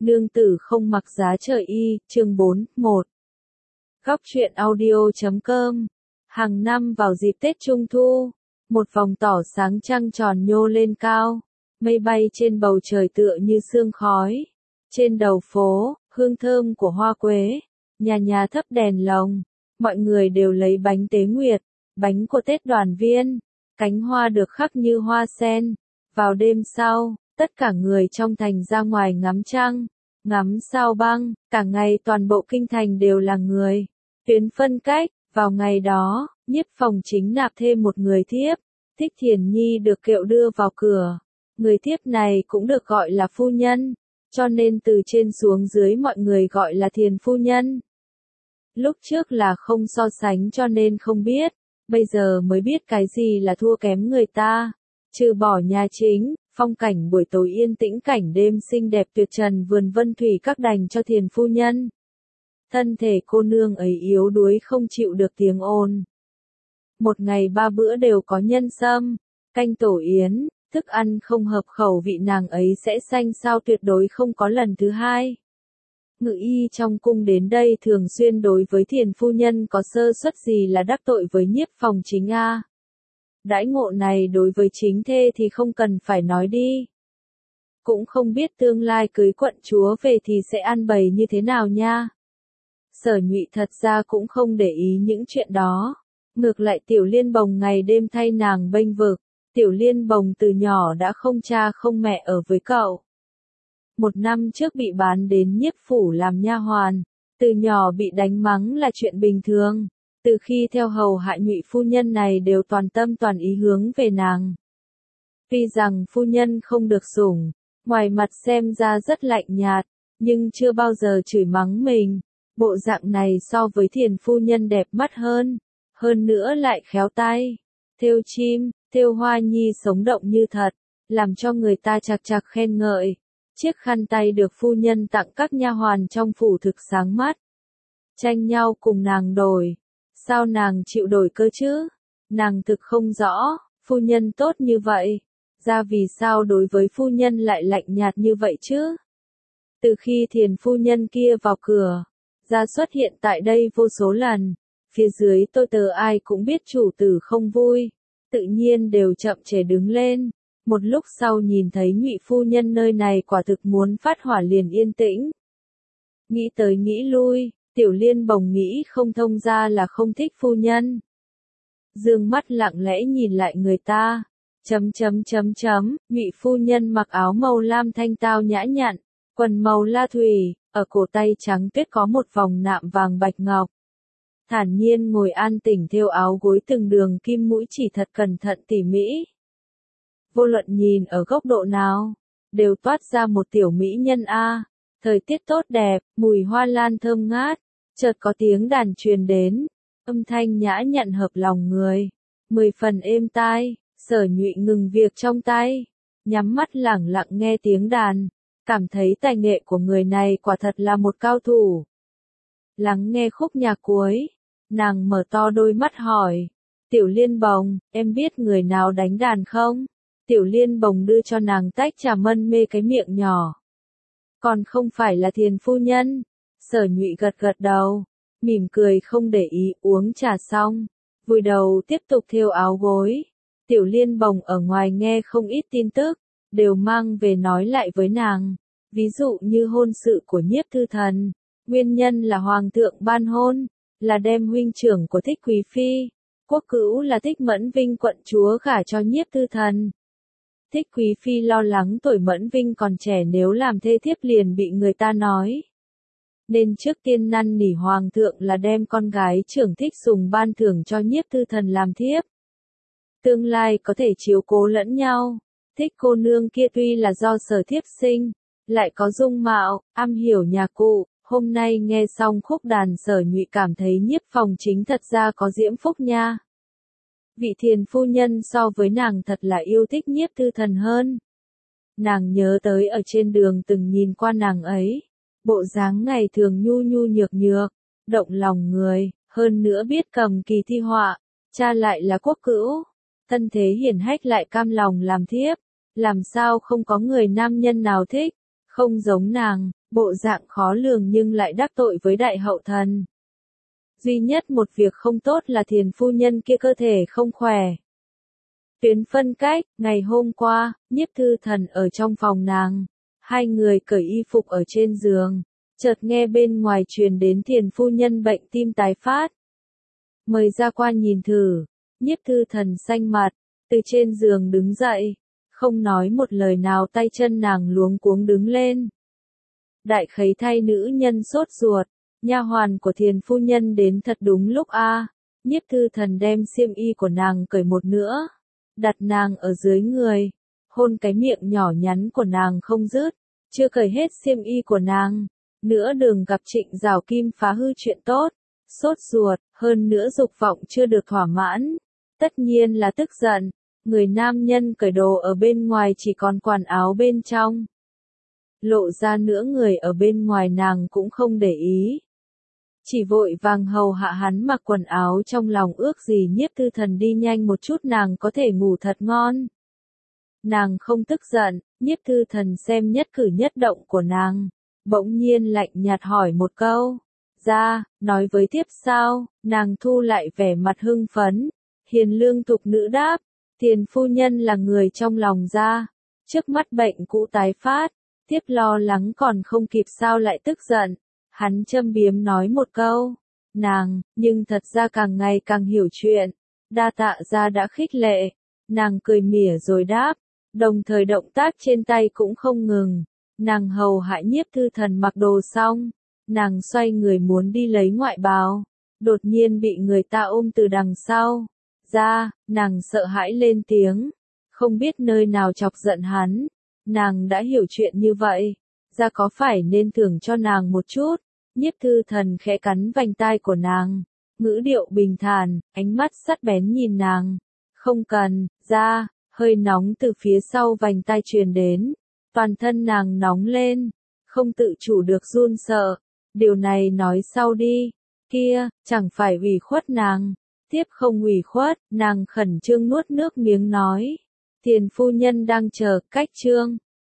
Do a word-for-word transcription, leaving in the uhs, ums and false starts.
Nương tử không mặc giá trời y, chương bốn, một. Góc truyện audio chấm com. Hàng năm vào dịp Tết Trung Thu, một vòng tỏ sáng trăng tròn nhô lên cao, mây bay trên bầu trời tựa như sương khói. Trên đầu phố, hương thơm của hoa quế, nhà nhà thắp đèn lồng, mọi người đều lấy bánh tế nguyệt, bánh của Tết đoàn viên, cánh hoa được khắc như hoa sen. Vào đêm sau, tất cả người trong thành ra ngoài ngắm trăng, ngắm sao băng, cả ngày toàn bộ kinh thành đều là người. Tuyến phân cách, vào ngày đó, Nhiếp Phòng Chính nạp thêm một người thiếp, Thích Thiền Nhi được kiệu đưa vào cửa. Người thiếp này cũng được gọi là phu nhân, cho nên từ trên xuống dưới mọi người gọi là Thiền phu nhân. Lúc trước là không so sánh cho nên không biết, bây giờ mới biết cái gì là thua kém người ta. Trừ bỏ nhà chính, phong cảnh buổi tối yên tĩnh, cảnh đêm xinh đẹp tuyệt trần, vườn vân thủy các đành cho Thiền phu nhân. Thân thể cô nương ấy yếu đuối không chịu được tiếng ồn. Một ngày ba bữa đều có nhân sâm, canh tổ yến, thức ăn không hợp khẩu vị nàng ấy sẽ xanh sao tuyệt đối không có lần thứ hai. Ngự y trong cung đến đây thường xuyên đối với Thiền phu nhân có sơ suất gì là đắc tội với Nhiếp Phòng Chính a. Đãi ngộ này đối với chính thê thì không cần phải nói đi. Cũng không biết tương lai cưới quận chúa về thì sẽ ăn bày như thế nào nha. Sở Nhụy thật ra cũng không để ý những chuyện đó. Ngược lại Tiểu Liên Bồng ngày đêm thay nàng bênh vực. Tiểu Liên Bồng từ nhỏ đã không cha không mẹ ở với cậu. Một năm trước bị bán đến Nhiếp phủ làm nha hoàn. Từ nhỏ bị đánh mắng là chuyện bình thường. Từ khi theo hầu hạ Nhụy phu nhân này đều toàn tâm toàn ý hướng về nàng. Tuy rằng phu nhân không được sủng, ngoài mặt xem ra rất lạnh nhạt, nhưng chưa bao giờ chửi mắng mình. Bộ dạng này so với Thiền phu nhân đẹp mắt hơn, hơn nữa lại khéo tay. Thêu chim, thêu hoa nhi sống động như thật, làm cho người ta chạc chạc khen ngợi. Chiếc khăn tay được phu nhân tặng các nha hoàn trong phủ thực sáng mắt. Tranh nhau cùng nàng đổi. Sao nàng chịu đổi cơ chứ? Nàng thực không rõ, phu nhân tốt như vậy, ra vì sao đối với phu nhân lại lạnh nhạt như vậy chứ? Từ khi Thiền phu nhân kia vào cửa, ra xuất hiện tại đây vô số lần, phía dưới tôi tớ ai cũng biết chủ tử không vui, tự nhiên đều chậm chề đứng lên. Một lúc sau nhìn thấy Nhụy phu nhân nơi này quả thực muốn phát hỏa liền yên tĩnh. Nghĩ tới nghĩ lui, Tiểu Liên Bồng nghĩ không thông ra là không thích phu nhân. Dương mắt lặng lẽ nhìn lại người ta. Chấm chấm chấm chấm, Nhụy phu nhân mặc áo màu lam thanh tao nhã nhặn, quần màu la thủy, ở cổ tay trắng tuyết có một vòng nạm vàng bạch ngọc. Thản nhiên ngồi an tĩnh thêu áo gối từng đường kim mũi chỉ thật cẩn thận tỉ mỉ. Vô luận nhìn ở góc độ nào, đều toát ra một tiểu mỹ nhân a. Thời tiết tốt đẹp, mùi hoa lan thơm ngát, chợt có tiếng đàn truyền đến, âm thanh nhã nhặn hợp lòng người, mười phần êm tai. Sở Nhụy ngừng việc trong tay, nhắm mắt lẳng lặng nghe tiếng đàn, cảm thấy tài nghệ của người này quả thật là một cao thủ. Lắng nghe khúc nhạc cuối, nàng mở to đôi mắt hỏi, Tiểu Liên Bồng, em biết người nào đánh đàn không? Tiểu Liên Bồng đưa cho nàng tách trà mân mê cái miệng nhỏ. Còn không phải là Thiền phu nhân? Sở Nhụy gật gật đầu, mỉm cười không để ý, uống trà xong, vùi đầu tiếp tục thêu áo gối. Tiểu Liên Bồng ở ngoài nghe không ít tin tức, đều mang về nói lại với nàng. Ví dụ như hôn sự của Nhiếp Thư Thần, nguyên nhân là Hoàng thượng ban hôn, là đem huynh trưởng của Thích Quý Phi, quốc cữu là Thích Mẫn Vinh quận chúa gả cho Nhiếp Thư Thần. Thích Quý Phi lo lắng tuổi Mẫn Vinh còn trẻ nếu làm thê thiếp liền bị người ta nói. Nên trước tiên năn nỉ Hoàng thượng là đem con gái trưởng Thích Sùng ban thưởng cho Nhiếp Thư Thần làm thiếp. Tương lai có thể chiếu cố lẫn nhau. Thích cô nương kia tuy là do sở thiếp sinh, lại có dung mạo, am hiểu nhạc cụ. Hôm nay nghe xong khúc đàn Sở Nhụy cảm thấy Nhiếp Phòng Chính thật ra có diễm phúc nha. Vị Thiền phu nhân so với nàng thật là yêu thích Nhiếp Thư Thần hơn. Nàng nhớ tới ở trên đường từng nhìn qua nàng ấy, bộ dáng ngày thường nhu nhu nhược nhược, động lòng người, hơn nữa biết cầm kỳ thi họa, cha lại là quốc cữu, thân thế hiển hách lại cam lòng làm thiếp, làm sao không có người nam nhân nào thích, không giống nàng, bộ dạng khó lường nhưng lại đắc tội với đại hậu thần. Duy nhất một việc không tốt là Thiền phu nhân kia cơ thể không khỏe. Tuyến phân cách, ngày hôm qua, Nhiếp Thư Thần ở trong phòng nàng, hai người cởi y phục ở trên giường, chợt nghe bên ngoài truyền đến Thiền phu nhân bệnh tim tái phát. Mời ra qua nhìn thử, Nhiếp Thư Thần xanh mặt, từ trên giường đứng dậy, không nói một lời nào, tay chân nàng luống cuống đứng lên. Đại khấy thay nữ nhân sốt ruột, nha hoàn của Thiền phu nhân đến thật đúng lúc a. Nhiếp Thư Thần đem xiêm y của nàng cởi một nửa, đặt nàng ở dưới người, hôn cái miệng nhỏ nhắn của nàng không dứt, chưa cởi hết xiêm y của nàng, nữa đừng gặp Trịnh Giảo Kim phá hư chuyện tốt, sốt ruột, hơn nữa dục vọng chưa được thỏa mãn, tất nhiên là tức giận, người nam nhân cởi đồ ở bên ngoài chỉ còn quần áo bên trong. Lộ ra nữa người ở bên ngoài nàng cũng không để ý. Chỉ vội vàng hầu hạ hắn mặc quần áo, trong lòng ước gì Nhiếp Thư Thần đi nhanh một chút nàng có thể ngủ thật ngon. Nàng không tức giận, Nhiếp Thư Thần xem nhất cử nhất động của nàng, bỗng nhiên lạnh nhạt hỏi một câu. Ra, nói với tiếp sao, nàng thu lại vẻ mặt hưng phấn, hiền lương thục nữ đáp, Thiền phu nhân là người trong lòng ra, trước mắt bệnh cũ tái phát, tiếp lo lắng còn không kịp sao lại tức giận. Hắn châm biếm nói một câu, nàng, nhưng thật ra càng ngày càng hiểu chuyện, đa tạ ra đã khích lệ, nàng cười mỉa rồi đáp, đồng thời động tác trên tay cũng không ngừng, nàng hầu hạ Nhiếp Thư Thần mặc đồ xong, nàng xoay người muốn đi lấy ngoại bào, đột nhiên bị người ta ôm từ đằng sau, ra, nàng sợ hãi lên tiếng, không biết nơi nào chọc giận hắn, nàng đã hiểu chuyện như vậy, ra có phải nên thưởng cho nàng một chút. Nhiếp Thư Thần khẽ cắn vành tai của nàng, ngữ điệu bình thản, ánh mắt sắc bén nhìn nàng. Không cần, ra, hơi nóng từ phía sau vành tai truyền đến, toàn thân nàng nóng lên, không tự chủ được run sợ. Điều này nói sau đi, kia, chẳng phải ủy khuất nàng. Tiếp không ủy khuất, nàng khẩn trương nuốt nước miếng nói. Thiền phu nhân đang chờ, cách trương.